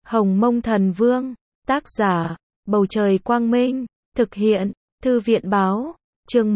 Hồng Mông Thần Vương, tác giả, Bầu Trời Quang Minh, thực hiện, Thư viện Báo, chương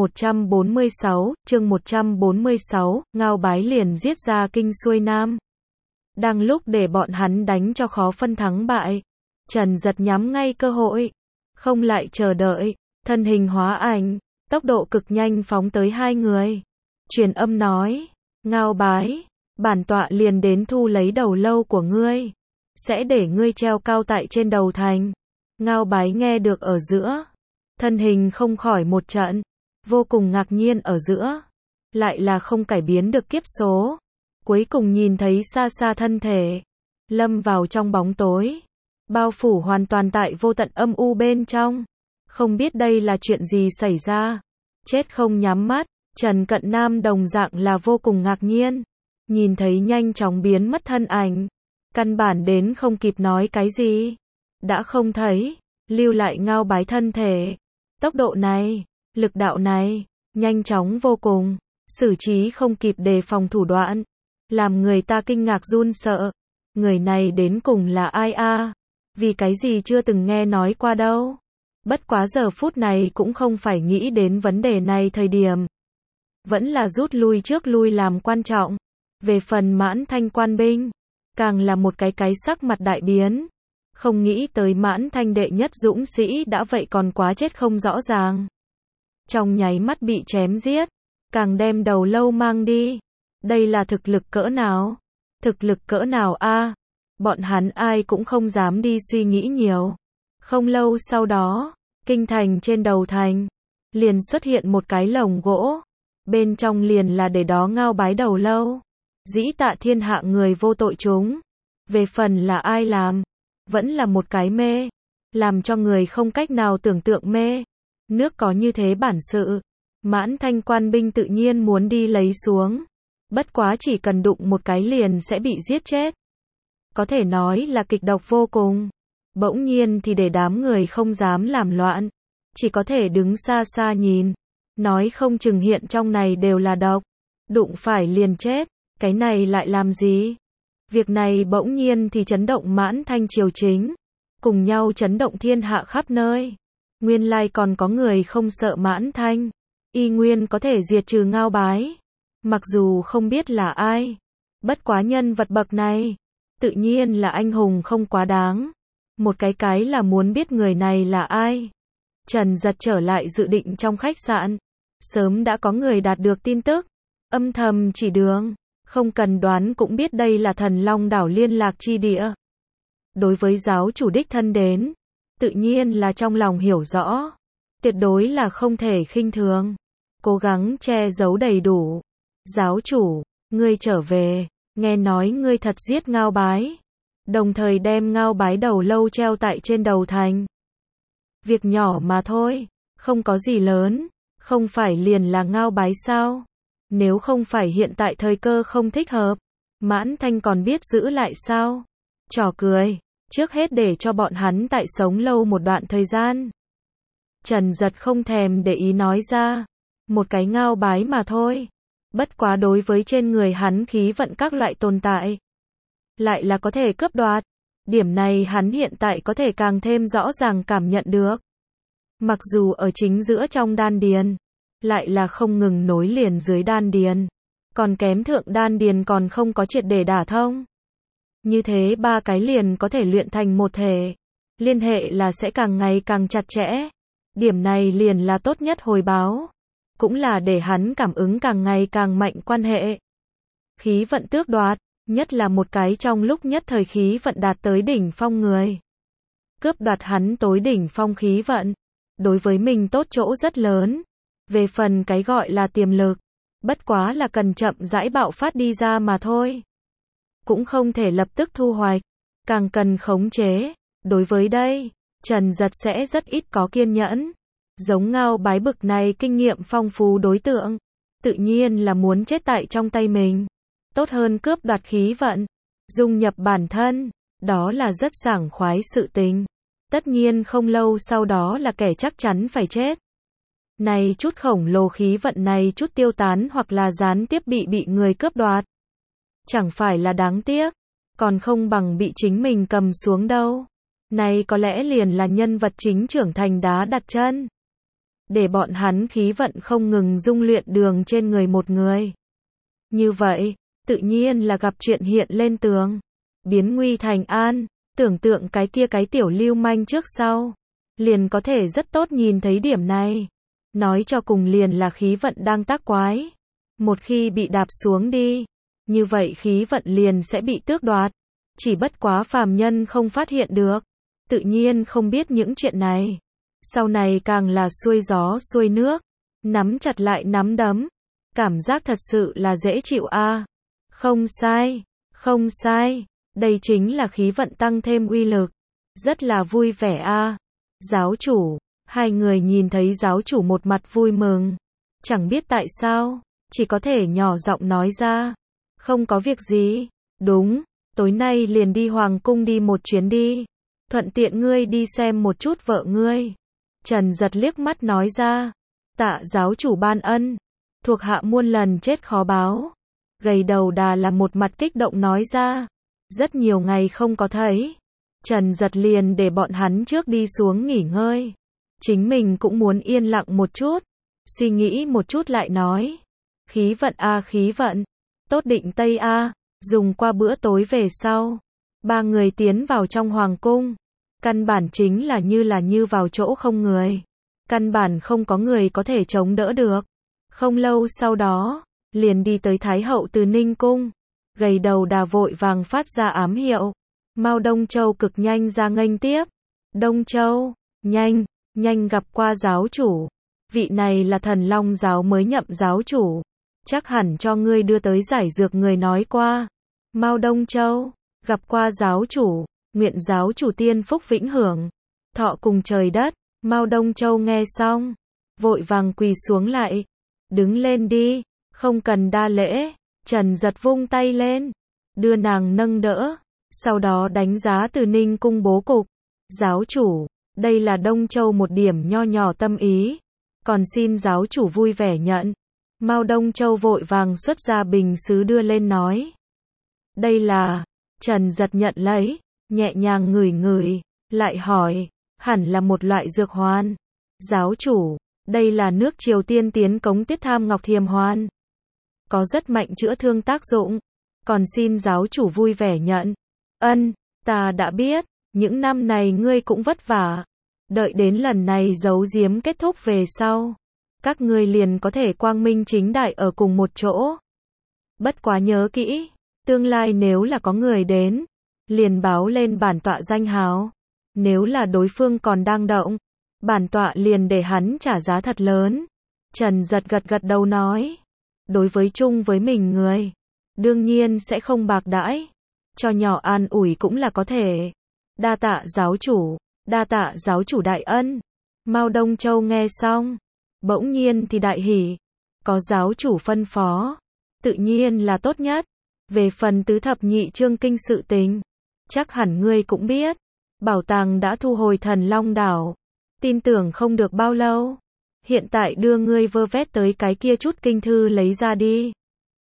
146, Ngao Bái liền giết ra kinh xuôi nam. Đang lúc để bọn hắn đánh cho khó phân thắng bại, Trần Giật nhắm ngay cơ hội, không lại chờ đợi, thân hình hóa ảnh, tốc độ cực nhanh phóng tới hai người. Truyền âm nói, Ngao Bái, bản tọa liền đến thu lấy đầu lâu của ngươi, sẽ để ngươi treo cao tại trên đầu thành. Ngao Bái nghe được ở giữa, thân hình không khỏi một trận, vô cùng ngạc nhiên ở giữa, lại là không cải biến được kiếp số. Cuối cùng nhìn thấy xa xa thân thể, lâm vào trong bóng tối, bao phủ hoàn toàn tại vô tận âm u bên trong. Không biết đây là chuyện gì xảy ra, chết không nhắm mắt. Trần Cận Nam đồng dạng là vô cùng ngạc nhiên, nhìn thấy nhanh chóng biến mất thân ảnh, căn bản đến không kịp nói cái gì, đã không thấy, lưu lại Ngao Bái thân thể. Tốc độ này, lực đạo này, nhanh chóng vô cùng, xử trí không kịp đề phòng thủ đoạn, làm người ta kinh ngạc run sợ. Người này đến cùng là ai a? Vì cái gì chưa từng nghe nói qua đâu. Bất quá giờ phút này cũng không phải nghĩ đến vấn đề này thời điểm. Vẫn là rút lui trước lui làm quan trọng. Về phần Mãn Thanh quan binh, càng là một cái sắc mặt đại biến. Không nghĩ tới Mãn Thanh đệ nhất dũng sĩ đã vậy còn quá chết không rõ ràng. Trong nháy mắt bị chém giết, càng đem đầu lâu mang đi. Đây là thực lực cỡ nào? Thực lực cỡ nào a? Bọn hắn ai cũng không dám đi suy nghĩ nhiều. Không lâu sau đó, kinh thành trên đầu thành, liền xuất hiện một cái lồng gỗ. Bên trong liền là để đó Ngao Bái đầu lâu. Dĩ tạ thiên hạ người vô tội chúng. Về phần là ai làm, vẫn là một cái mê, làm cho người không cách nào tưởng tượng mê. Nước có như thế bản sự, Mãn Thanh quan binh tự nhiên muốn đi lấy xuống. Bất quá chỉ cần đụng một cái liền sẽ bị giết chết. Có thể nói là kịch độc vô cùng. Bỗng nhiên thì để đám người không dám làm loạn, chỉ có thể đứng xa xa nhìn, nói không chừng hiện trong này đều là độc, đụng phải liền chết, cái này lại làm gì? Việc này bỗng nhiên thì chấn động Mãn Thanh triều chính, cùng nhau chấn động thiên hạ khắp nơi. Nguyên lai còn có người không sợ Mãn Thanh, y nguyên có thể diệt trừ Ngao Bái. Mặc dù không biết là ai, bất quá nhân vật bậc này, tự nhiên là anh hùng không quá đáng. Một cái là muốn biết người này là ai. Trần Giật trở lại dự định trong khách sạn, sớm đã có người đạt được tin tức, âm thầm chỉ đường, không cần đoán cũng biết đây là Thần Long đảo liên lạc chi địa. Đối với giáo chủ đích thân đến, tự nhiên là trong lòng hiểu rõ, tuyệt đối là không thể khinh thường, cố gắng che giấu đầy đủ. Giáo chủ, ngươi trở về, nghe nói ngươi thật giết Ngao Bái, đồng thời đem Ngao Bái đầu lâu treo tại trên đầu thành. Việc nhỏ mà thôi, không có gì lớn, không phải liền là Ngao Bái sao? Nếu không phải hiện tại thời cơ không thích hợp, Mãn Thanh còn biết giữ lại sao? Trò cười, trước hết để cho bọn hắn tại sống lâu một đoạn thời gian. Trần Giật không thèm để ý nói ra, một cái Ngao Bái mà thôi. Bất quá đối với trên người hắn khí vận các loại tồn tại, lại là có thể cướp đoạt. Điểm này hắn hiện tại có thể càng thêm rõ ràng cảm nhận được. Mặc dù ở chính giữa trong đan điền, lại là không ngừng nối liền dưới đan điền, còn kém thượng đan điền còn không có triệt để đả thông. Như thế ba cái liền có thể luyện thành một thể, liên hệ là sẽ càng ngày càng chặt chẽ. Điểm này liền là tốt nhất hồi báo, cũng là để hắn cảm ứng càng ngày càng mạnh quan hệ. Khí vận tước đoạt, nhất là một cái trong lúc nhất thời khí vận đạt tới đỉnh phong người. Cướp đoạt hắn tối đỉnh phong khí vận, đối với mình tốt chỗ rất lớn. Về phần cái gọi là tiềm lực, bất quá là cần chậm rãi bạo phát đi ra mà thôi. Cũng không thể lập tức thu hoạch, càng cần khống chế. Đối với đây, Trần Giật sẽ rất ít có kiên nhẫn. Giống Ngao Bái bực này kinh nghiệm phong phú đối tượng, tự nhiên là muốn chết tại trong tay mình. Tốt hơn cướp đoạt khí vận, dung nhập bản thân, đó là rất sảng khoái sự tình. Tất nhiên không lâu sau đó là kẻ chắc chắn phải chết. Này chút khổng lồ khí vận này chút tiêu tán hoặc là gián tiếp bị người cướp đoạt. Chẳng phải là đáng tiếc. còn không bằng bị chính mình cầm xuống đâu. Này có lẽ liền là nhân vật chính trưởng thành đá đặt chân. Để bọn hắn khí vận không ngừng dung luyện đường trên người một người. Như vậy, tự nhiên là gặp chuyện hiện lên tường. Biến nguy thành an, tưởng tượng cái kia cái tiểu lưu manh trước sau. Liền có thể rất tốt nhìn thấy điểm này. Nói cho cùng liền là khí vận đang tác quái. Một khi bị đạp xuống đi, như vậy khí vận liền sẽ bị tước đoạt. Chỉ bất quá phàm nhân không phát hiện được. Tự nhiên không biết những chuyện này. Sau này càng là xuôi gió xuôi nước. Nắm chặt lại nắm đấm. Cảm giác thật sự là dễ chịu a. Không sai, không sai. Đây chính là khí vận tăng thêm uy lực. Rất là vui vẻ a. Giáo chủ, hai người nhìn thấy giáo chủ một mặt vui mừng. Chẳng biết tại sao, chỉ có thể nhỏ giọng nói ra. Không có việc gì. Đúng, tối nay liền đi hoàng cung đi một chuyến đi. Thuận tiện ngươi đi xem một chút vợ ngươi. Trần Giật liếc mắt nói ra. Tạ giáo chủ ban ân. Thuộc hạ muôn lần chết khó báo. Gầy đầu đà là một mặt kích động nói ra. Rất nhiều ngày không có thấy. Trần Giật liền để bọn hắn trước đi xuống nghỉ ngơi. Chính mình cũng muốn yên lặng một chút. Suy nghĩ một chút lại nói. Khí vận a khí vận. Tốt định Tây a. Dùng qua bữa tối về sau. Ba người tiến vào trong hoàng cung. Căn bản chính là như vào chỗ không người. Căn bản không có người có thể chống đỡ được. Không lâu sau đó, liền đi tới Thái hậu Từ Ninh cung. Gầy đầu đà vội vàng phát ra ám hiệu. Mao Đông Châu cực nhanh ra nghênh tiếp. Đông Châu, nhanh, nhanh gặp qua giáo chủ. Vị này là Thần Long giáo mới nhậm giáo chủ. Chắc hẳn cho ngươi đưa tới giải dược người nói qua. Mao Đông Châu, gặp qua giáo chủ. Nguyện giáo chủ tiên phúc vĩnh hưởng. Thọ cùng trời đất. Mao Đông Châu nghe xong. Vội vàng quỳ xuống lại. Đứng lên đi. Không cần đa lễ. Trần Giật vung tay lên. Đưa nàng nâng đỡ. Sau đó đánh giá Từ Ninh cung bố cục. Giáo chủ. Đây là Đông Châu một điểm nho nhỏ tâm ý. Còn xin giáo chủ vui vẻ nhận. Mao Đông Châu vội vàng xuất ra bình sứ đưa lên nói. Đây là. Trần Giật nhận lấy. Nhẹ nhàng ngửi ngửi. Lại hỏi. Hẳn là một loại dược hoàn. Giáo chủ. Đây là nước Triều Tiên tiến cống tiết tham ngọc thiềm hoàn. Có rất mạnh chữa thương tác dụng. Còn xin giáo chủ vui vẻ nhận. Ân, ta đã biết. Những năm này ngươi cũng vất vả. Đợi đến lần này giấu giếm kết thúc về sau. Các ngươi liền có thể quang minh chính đại ở cùng một chỗ. Bất quá nhớ kỹ. Tương lai nếu là có người đến. Liền báo lên bản tọa danh hào. Nếu là đối phương còn đang động. Bản tọa liền để hắn trả giá thật lớn. Trần Giật gật gật đầu nói. Đối với chung với mình người. Đương nhiên sẽ không bạc đãi. Cho nhỏ an ủi cũng là có thể. Đa tạ giáo chủ. Đa tạ giáo chủ đại ân. Mao Đông Châu nghe xong. Bỗng nhiên thì đại hỉ. Có giáo chủ phân phó. Tự nhiên là tốt nhất. Về phần tứ thập nhị chương kinh sự tình. Chắc hẳn ngươi cũng biết. Bảo tàng đã thu hồi Thần Long đảo. Tin tưởng không được bao lâu. Hiện tại đưa ngươi vơ vét tới cái kia chút kinh thư lấy ra đi.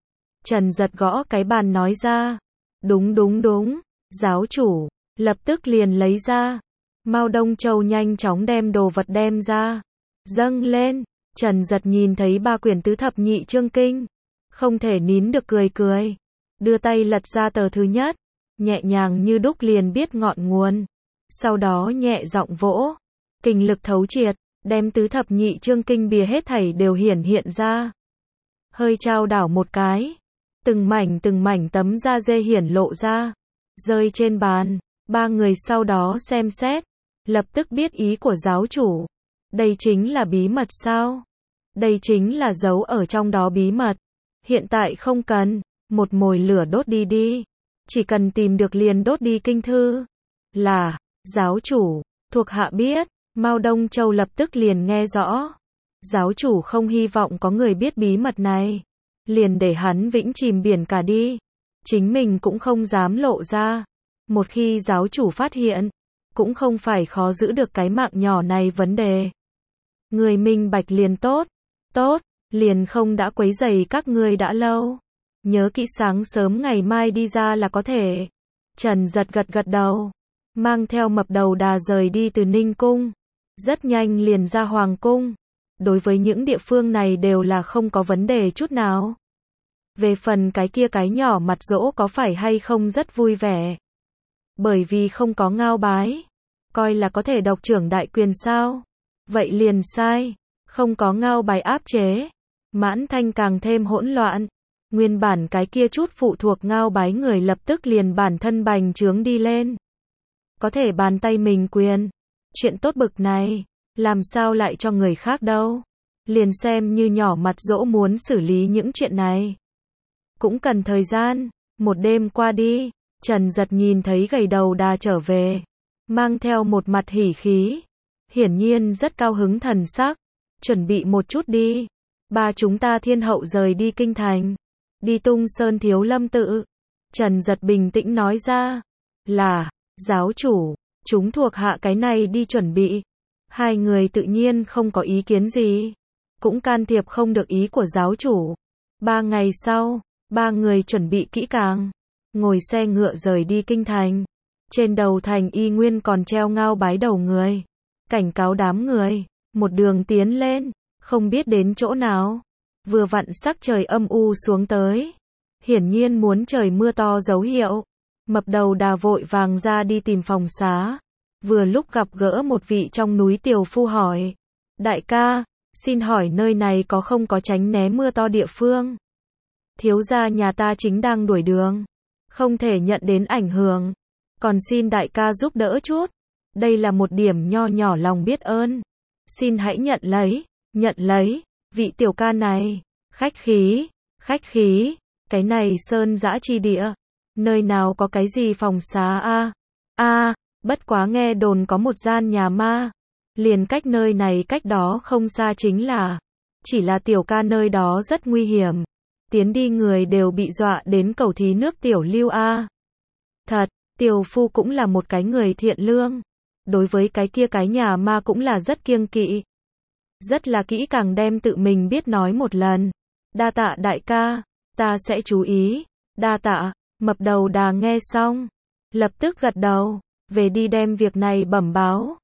Trần Giật gõ cái bàn nói ra. Đúng đúng đúng. Giáo chủ. Lập tức liền lấy ra. Mao Đông Châu nhanh chóng đem đồ vật đem ra. Dâng lên. Trần Giật nhìn thấy ba quyển tứ thập nhị chương kinh. Không thể nín được cười cười. Đưa tay lật ra tờ thứ nhất. Nhẹ nhàng như đúc liền biết ngọn nguồn. Sau đó nhẹ giọng vỗ. Kinh lực thấu triệt. Đem tứ thập nhị chương kinh bìa hết thảy đều hiển hiện ra. Hơi trao đảo một cái. Từng mảnh tấm da dê hiển lộ ra. Rơi trên bàn. Ba người sau đó xem xét. Lập tức biết ý của giáo chủ. Đây chính là bí mật sao? Đây chính là giấu ở trong đó bí mật. Hiện tại không cần. Một mồi lửa đốt đi đi. Chỉ cần tìm được liền đốt đi kinh thư. Là. Giáo chủ. Thuộc hạ biết. Mao Đông Châu lập tức liền nghe rõ. Giáo chủ không hy vọng có người biết bí mật này. Liền để hắn vĩnh chìm biển cả đi. Chính mình cũng không dám lộ ra. Một khi giáo chủ phát hiện. Cũng không phải khó giữ được cái mạng nhỏ này vấn đề. Người minh bạch liền tốt. Tốt, liền không đã quấy rầy các ngươi đã lâu. Nhớ kỹ sáng sớm ngày mai đi ra là có thể. Trần Giật gật gật đầu, mang theo Mập Đầu Đà rời đi từ Ninh Cung. Rất nhanh liền ra Hoàng Cung. Đối với những địa phương này đều là không có vấn đề chút nào. Về phần cái kia cái nhỏ mặt dỗ có phải hay không rất vui vẻ. Bởi vì không có Ngao Bái. Coi là có thể độc trưởng đại quyền sao? Vậy liền sai. Không có Ngao Bái áp chế. Mãn Thanh càng thêm hỗn loạn. Nguyên bản cái kia chút phụ thuộc Ngao Bái người lập tức liền bản thân bành trướng đi lên. Có thể bàn tay mình quyền. Chuyện tốt bực này. Làm sao lại cho người khác đâu. Liền xem như nhỏ mặt dỗ muốn xử lý những chuyện này. Cũng cần thời gian. Một đêm qua đi. Trần Giật nhìn thấy Gầy Đầu Đà trở về. Mang theo một mặt hỉ khí. Hiển nhiên rất cao hứng thần sắc. Chuẩn bị một chút đi. Ba chúng ta thiên hậu rời đi kinh thành. Đi Tung Sơn Thiếu Lâm tự. Trần Giật bình tĩnh nói ra. Là, giáo chủ, chúng thuộc hạ cái này đi chuẩn bị. Hai người tự nhiên không có ý kiến gì. Cũng can thiệp không được ý của giáo chủ. 3 ngày sau, ba người chuẩn bị kỹ càng. Ngồi xe ngựa rời đi kinh thành. Trên đầu thành y nguyên còn treo Ngao Bái đầu người. Cảnh cáo đám người. Một đường tiến lên. Không biết đến chỗ nào. Vừa vặn sắc trời âm u xuống tới. Hiển nhiên muốn trời mưa to dấu hiệu. Mập Đầu Đà vội vàng ra đi tìm phòng xá. Vừa lúc gặp gỡ một vị trong núi tiểu phu hỏi. Đại ca, xin hỏi nơi này có không có tránh né mưa to địa phương? Thiếu gia nhà ta chính đang đuổi đường. Không thể nhận đến ảnh hưởng. Còn xin đại ca giúp đỡ chút. Đây là một điểm nho nhỏ lòng biết ơn. Xin hãy nhận lấy, vị tiểu ca này. Khách khí, cái này sơn dã chi địa. Nơi nào có cái gì phòng xá a? Bất quá nghe đồn có một gian nhà ma. Liền cách nơi này cách đó không xa chính là. Chỉ là tiểu ca nơi đó rất nguy hiểm. Tiến đi người đều bị dọa đến cầu thí nước tiểu lưu a. Thật, tiểu phu cũng là một cái người thiện lương. Đối với cái kia cái nhà ma cũng là rất kiêng kỵ. Rất là kỹ càng đem tự mình biết nói một lần. Đa tạ đại ca, ta sẽ chú ý. Đa tạ, Mập Đầu Đà nghe xong. Lập tức gật đầu, về đi đem việc này bẩm báo.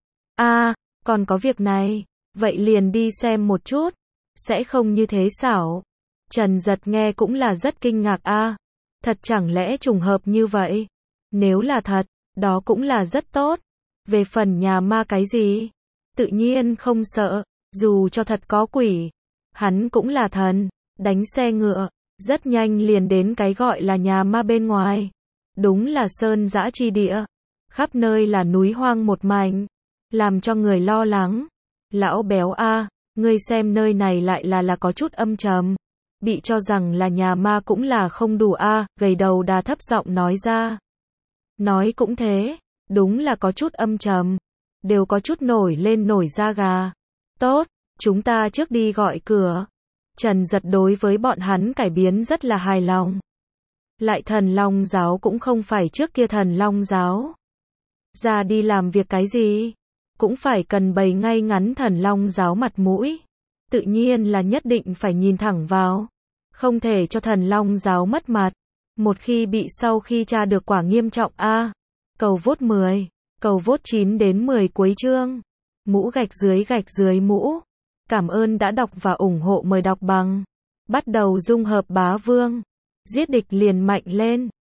Còn có việc này, vậy liền đi xem một chút. Sẽ không như thế xảo. Trần Giật nghe cũng là rất kinh ngạc Thật chẳng lẽ trùng hợp như vậy? Nếu là thật, đó cũng là rất tốt. Về phần nhà ma cái gì? Tự nhiên không sợ, dù cho thật có quỷ. Hắn cũng là thần, đánh xe ngựa, rất nhanh liền đến cái gọi là nhà ma bên ngoài. Đúng là sơn dã chi địa. Khắp nơi là núi hoang một mảnh. Làm cho người lo lắng. Lão béo ngươi xem nơi này lại là có chút âm trầm. Bị cho rằng là nhà ma cũng là không đủ Gầy Đầu Đà thấp giọng nói ra. Nói cũng thế, đúng là có chút âm trầm. Đều có chút nổi lên nổi da gà. Tốt, chúng ta trước đi gọi cửa. Trần Giật đối với bọn hắn cải biến rất là hài lòng. Lại Thần Long giáo cũng không phải trước kia Thần Long giáo. Ra đi làm việc cái gì? Cũng phải cần bày ngay ngắn Thần Long giáo mặt mũi. Tự nhiên là nhất định phải nhìn thẳng vào. Không thể cho Thần Long giáo mất mặt. Một khi bị sau khi tra được quả nghiêm trọng Cầu vote 10, cầu vote 9 đến 10 cuối chương. Mũ gạch dưới mũ. Cảm ơn đã đọc và ủng hộ, mời đọc bằng. Bắt đầu dung hợp bá vương. Giết địch liền mạnh lên.